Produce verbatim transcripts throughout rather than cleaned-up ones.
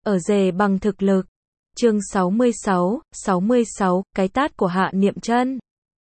ở rể bằng thực lực. Chương sáu mươi sáu, sáu mươi sáu, cái tát của Hạ Niệm Chân.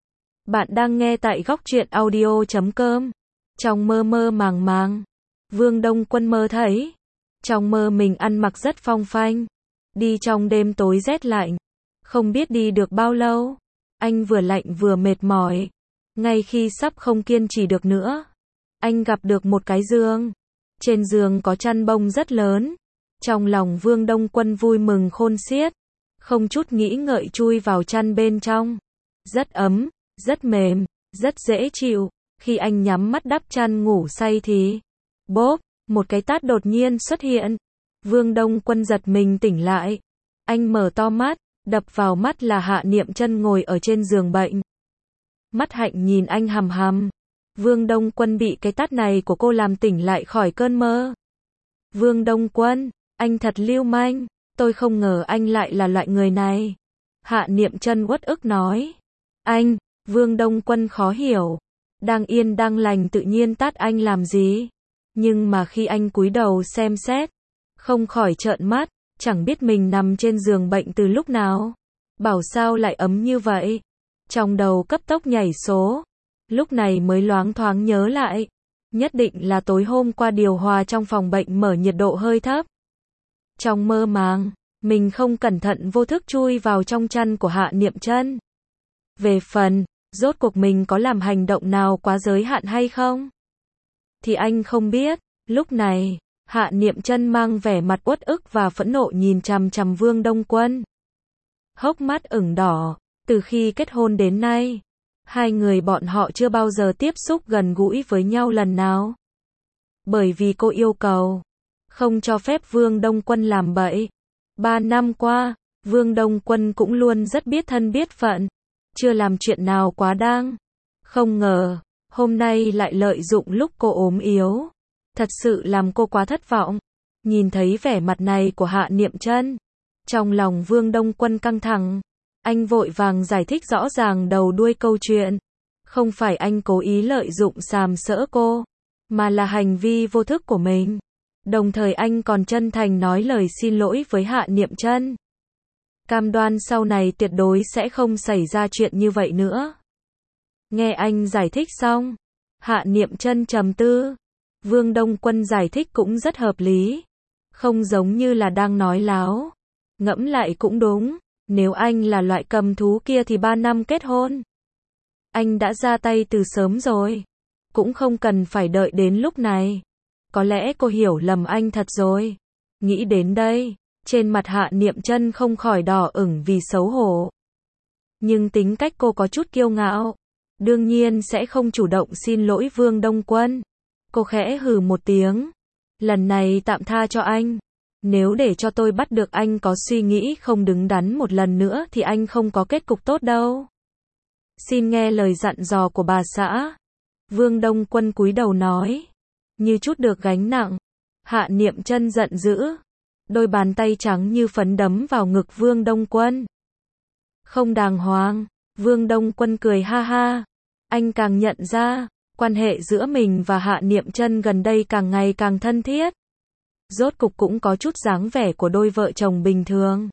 Bạn đang nghe tại góc truyện audio chấm com. Trong mơ mơ màng màng, Vương Đông Quân mơ thấy, trong mơ mình ăn mặc rất phong phanh, đi trong đêm tối rét lạnh, không biết đi được bao lâu, anh vừa lạnh vừa mệt mỏi, ngay khi sắp không kiên trì được nữa, anh gặp được một cái giường, trên giường có chăn bông rất lớn, trong lòng Vương Đông Quân vui mừng khôn xiết, không chút nghĩ ngợi chui vào chăn bên trong, rất ấm, rất mềm, rất dễ chịu. Khi anh nhắm mắt đắp chăn ngủ say thì, bốp, một cái tát đột nhiên xuất hiện. Vương Đông Quân giật mình tỉnh lại. Anh mở to mắt, đập vào mắt là Hạ Niệm Chân ngồi ở trên giường bệnh. Mắt hạnh nhìn anh hằm hằm. Vương Đông Quân bị cái tát này của cô làm tỉnh lại khỏi cơn mơ. Vương Đông Quân, anh thật lưu manh, tôi không ngờ anh lại là loại người này. Hạ Niệm Chân uất ức nói. Anh, Vương Đông Quân khó hiểu. Đang yên đang lành tự nhiên tát anh làm gì? Nhưng mà khi anh cúi đầu xem xét, không khỏi trợn mắt, chẳng biết mình nằm trên giường bệnh từ lúc nào. Bảo sao lại ấm như vậy? Trong đầu cấp tốc nhảy số. Lúc này mới loáng thoáng nhớ lại. Nhất định là tối hôm qua điều hòa trong phòng bệnh mở nhiệt độ hơi thấp. Trong mơ màng, mình không cẩn thận vô thức chui vào trong chăn của Hạ Niệm Chân. Về phần, rốt cuộc mình có làm hành động nào quá giới hạn hay không? Thì anh không biết. Lúc này, Hạ Niệm Chân mang vẻ mặt uất ức và phẫn nộ nhìn chằm chằm Vương Đông Quân. Hốc mắt ửng đỏ, từ khi kết hôn đến nay, hai người bọn họ chưa bao giờ tiếp xúc gần gũi với nhau lần nào. Bởi vì cô yêu cầu, không cho phép Vương Đông Quân làm bậy. Ba năm qua, Vương Đông Quân cũng luôn rất biết thân biết phận, chưa làm chuyện nào quá đáng. Không ngờ, hôm nay lại lợi dụng lúc cô ốm yếu. Thật sự làm cô quá thất vọng. Nhìn thấy vẻ mặt này của Hạ Niệm Chân, trong lòng Vương Đông Quân căng thẳng. Anh vội vàng giải thích rõ ràng đầu đuôi câu chuyện. Không phải anh cố ý lợi dụng sàm sỡ cô, mà là hành vi vô thức của mình. Đồng thời anh còn chân thành nói lời xin lỗi với Hạ Niệm Chân. Cam đoan sau này tuyệt đối sẽ không xảy ra chuyện như vậy nữa. Nghe anh giải thích xong, Hạ Niệm Chân trầm tư. Vương Đông Quân giải thích cũng rất hợp lý, không giống như là đang nói láo. Ngẫm lại cũng đúng, nếu anh là loại cầm thú kia thì ba năm kết hôn, anh đã ra tay từ sớm rồi, cũng không cần phải đợi đến lúc này. Có lẽ cô hiểu lầm anh thật rồi. Nghĩ đến đây, trên mặt Hạ Niệm Chân không khỏi đỏ ửng vì xấu hổ. Nhưng tính cách cô có chút kiêu ngạo, đương nhiên sẽ không chủ động xin lỗi Vương Đông Quân. Cô khẽ hừ một tiếng. Lần này tạm tha cho anh. Nếu để cho tôi bắt được anh có suy nghĩ không đứng đắn một lần nữa thì anh không có kết cục tốt đâu. Xin nghe lời dặn dò của bà xã. Vương Đông Quân cúi đầu nói. Như chút được gánh nặng. Hạ Niệm Chân giận dữ. Đôi bàn tay trắng như phấn đấm vào ngực Vương Đông Quân. Không đàng hoàng. Vương Đông Quân cười ha ha. Anh càng nhận ra, quan hệ giữa mình và Hạ Niệm Chân gần đây càng ngày càng thân thiết. Rốt cục cũng có chút dáng vẻ của đôi vợ chồng bình thường.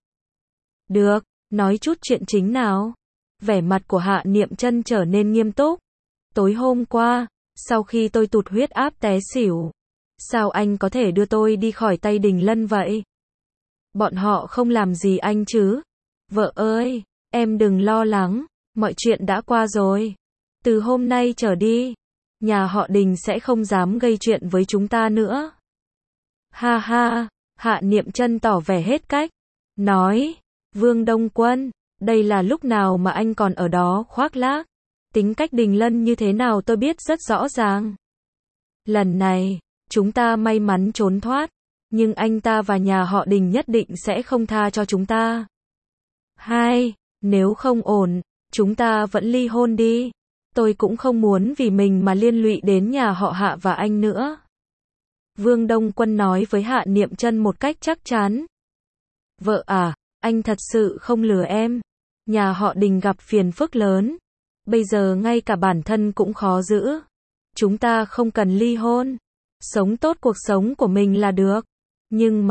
Được, nói chút chuyện chính nào. Vẻ mặt của Hạ Niệm Chân trở nên nghiêm túc. Tối hôm qua, sau khi tôi tụt huyết áp té xỉu, sao anh có thể đưa tôi đi khỏi tay Đình Lân vậy? Bọn họ không làm gì anh chứ? Vợ ơi, em đừng lo lắng, mọi chuyện đã qua rồi. Từ hôm nay trở đi, nhà họ Đình sẽ không dám gây chuyện với chúng ta nữa. Ha ha, Hạ Niệm Chân tỏ vẻ hết cách. Nói, Vương Đông Quân, đây là lúc nào mà anh còn ở đó khoác lác. Tính cách Đình Lân như thế nào tôi biết rất rõ ràng. Lần này, chúng ta may mắn trốn thoát, nhưng anh ta và nhà họ Đình nhất định sẽ không tha cho chúng ta. Hai, nếu không ổn, chúng ta vẫn ly hôn đi. Tôi cũng không muốn vì mình mà liên lụy đến nhà họ Hạ và anh nữa. Vương Đông Quân nói với Hạ Niệm Chân một cách chắc chắn. Vợ à, anh thật sự không lừa em. Nhà họ Đình gặp phiền phức lớn. Bây giờ ngay cả bản thân cũng khó giữ. Chúng ta không cần ly hôn. Sống tốt cuộc sống của mình là được. Nhưng mà,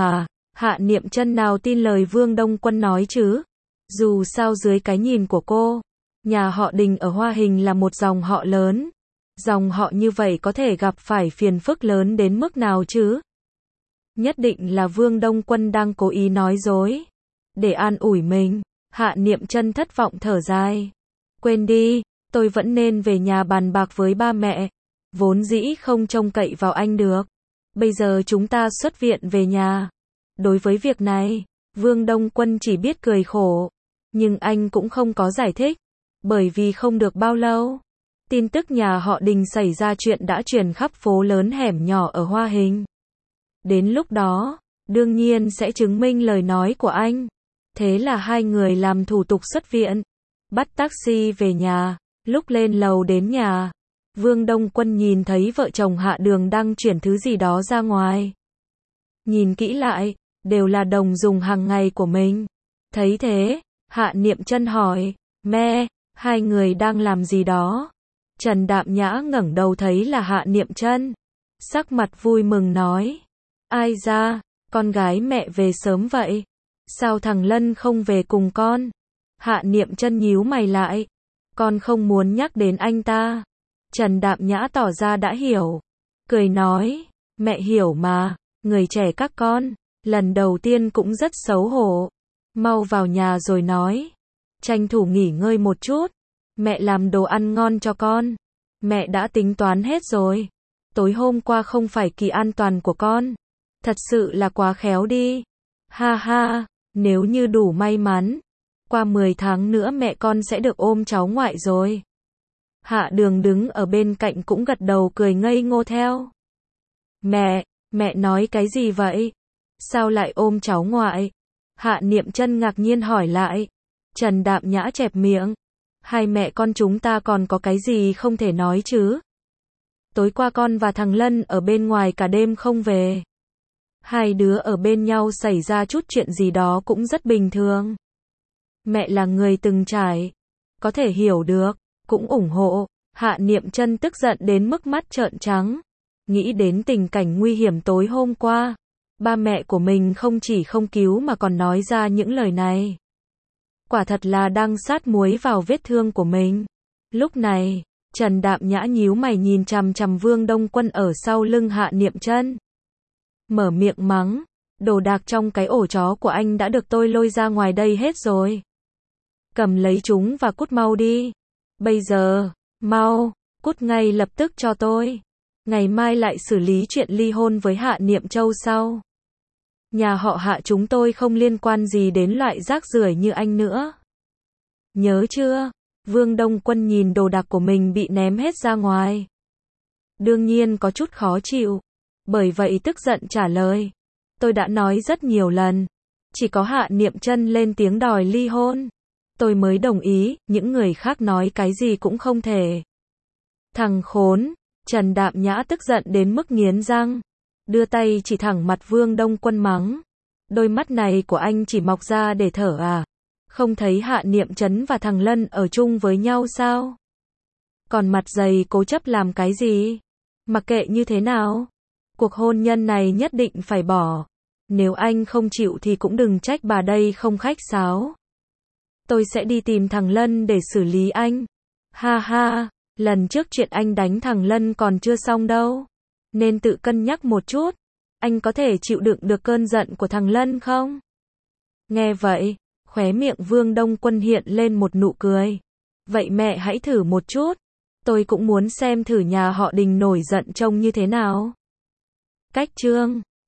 Hạ Niệm Chân nào tin lời Vương Đông Quân nói chứ? Dù sao dưới cái nhìn của cô, nhà họ Đình ở Hoa Hình là một dòng họ lớn. Dòng họ như vậy có thể gặp phải phiền phức lớn đến mức nào chứ? Nhất định là Vương Đông Quân đang cố ý nói dối. Để an ủi mình, Hạ Niệm Chân thất vọng thở dài. Quên đi, tôi vẫn nên về nhà bàn bạc với ba mẹ. Vốn dĩ không trông cậy vào anh được. Bây giờ chúng ta xuất viện về nhà. Đối với việc này, Vương Đông Quân chỉ biết cười khổ. Nhưng anh cũng không có giải thích. Bởi vì không được bao lâu, tin tức nhà họ Đình xảy ra chuyện đã truyền khắp phố lớn hẻm nhỏ ở Hoa Hình. Đến lúc đó, đương nhiên sẽ chứng minh lời nói của anh. Thế là hai người làm thủ tục xuất viện, bắt taxi về nhà. Lúc lên lầu đến nhà, Vương Đông Quân nhìn thấy vợ chồng Hạ Đường đang chuyển thứ gì đó ra ngoài. Nhìn kỹ lại, đều là đồng dùng hàng ngày của mình. Thấy thế, Hạ Niệm Chân hỏi, mẹ, hai người đang làm gì đó? Trần Đạm Nhã ngẩng đầu thấy là Hạ Niệm Chân. Sắc mặt vui mừng nói, ai ra, con gái mẹ về sớm vậy? Sao thằng Lân không về cùng con? Hạ Niệm Chân nhíu mày lại, con không muốn nhắc đến anh ta. Trần Đạm Nhã tỏ ra đã hiểu, cười nói, mẹ hiểu mà, người trẻ các con, lần đầu tiên cũng rất xấu hổ. Mau vào nhà rồi nói, tranh thủ nghỉ ngơi một chút, mẹ làm đồ ăn ngon cho con. Mẹ đã tính toán hết rồi. Tối hôm qua không phải kỳ an toàn của con. Thật sự là quá khéo đi. Ha ha, nếu như đủ may mắn, qua mười tháng nữa mẹ con sẽ được ôm cháu ngoại rồi. Hạ Đường đứng ở bên cạnh cũng gật đầu cười ngây ngô theo. Mẹ, mẹ nói cái gì vậy? Sao lại ôm cháu ngoại? Hạ Niệm Chân ngạc nhiên hỏi lại. Trần Đạm Nhã chẹp miệng. Hai mẹ con chúng ta còn có cái gì không thể nói chứ? Tối qua con và thằng Lân ở bên ngoài cả đêm không về. Hai đứa ở bên nhau xảy ra chút chuyện gì đó cũng rất bình thường. Mẹ là người từng trải, có thể hiểu được, cũng ủng hộ. Hạ Niệm Chân tức giận đến mức mắt trợn trắng. Nghĩ đến tình cảnh nguy hiểm tối hôm qua, ba mẹ của mình không chỉ không cứu mà còn nói ra những lời này. Quả thật là đang sát muối vào vết thương của mình. Lúc này, Trần Đạm Nhã nhíu mày nhìn chằm chằm Vương Đông Quân ở sau lưng Hạ Niệm Chân. Mở miệng mắng, đồ đạc trong cái ổ chó của anh đã được tôi lôi ra ngoài đây hết rồi. Cầm lấy chúng và cút mau đi. Bây giờ, mau, cút ngay lập tức cho tôi. Ngày mai lại xử lý chuyện ly hôn với Hạ Niệm Châu sau. Nhà họ Hạ chúng tôi không liên quan gì đến loại rác rưởi như anh nữa. Nhớ chưa? Vương Đông Quân nhìn đồ đạc của mình bị ném hết ra ngoài. Đương nhiên có chút khó chịu. Bởi vậy tức giận trả lời. Tôi đã nói rất nhiều lần. Chỉ có Hạ Niệm Chân lên tiếng đòi ly hôn. Tôi mới đồng ý, những người khác nói cái gì cũng không thể. Thằng khốn, Trần Đạm Nhã tức giận đến mức nghiến răng. Đưa tay chỉ thẳng mặt Vương Đông Quân mắng. Đôi mắt này của anh chỉ mọc ra để thở à? Không thấy Hạ Niệm Chấn và thằng Lân ở chung với nhau sao? Còn mặt dày cố chấp làm cái gì? Mặc kệ như thế nào, cuộc hôn nhân này nhất định phải bỏ. Nếu anh không chịu thì cũng đừng trách bà đây không khách sáo. Tôi sẽ đi tìm thằng Lân để xử lý anh. Ha ha, lần trước chuyện anh đánh thằng Lân còn chưa xong đâu. Nên tự cân nhắc một chút. Anh có thể chịu đựng được cơn giận của thằng Lân không? Nghe vậy, khóe miệng Vương Đông Quân hiện lên một nụ cười. Vậy mẹ hãy thử một chút. Tôi cũng muốn xem thử nhà họ Đình nổi giận trông như thế nào. Cách chương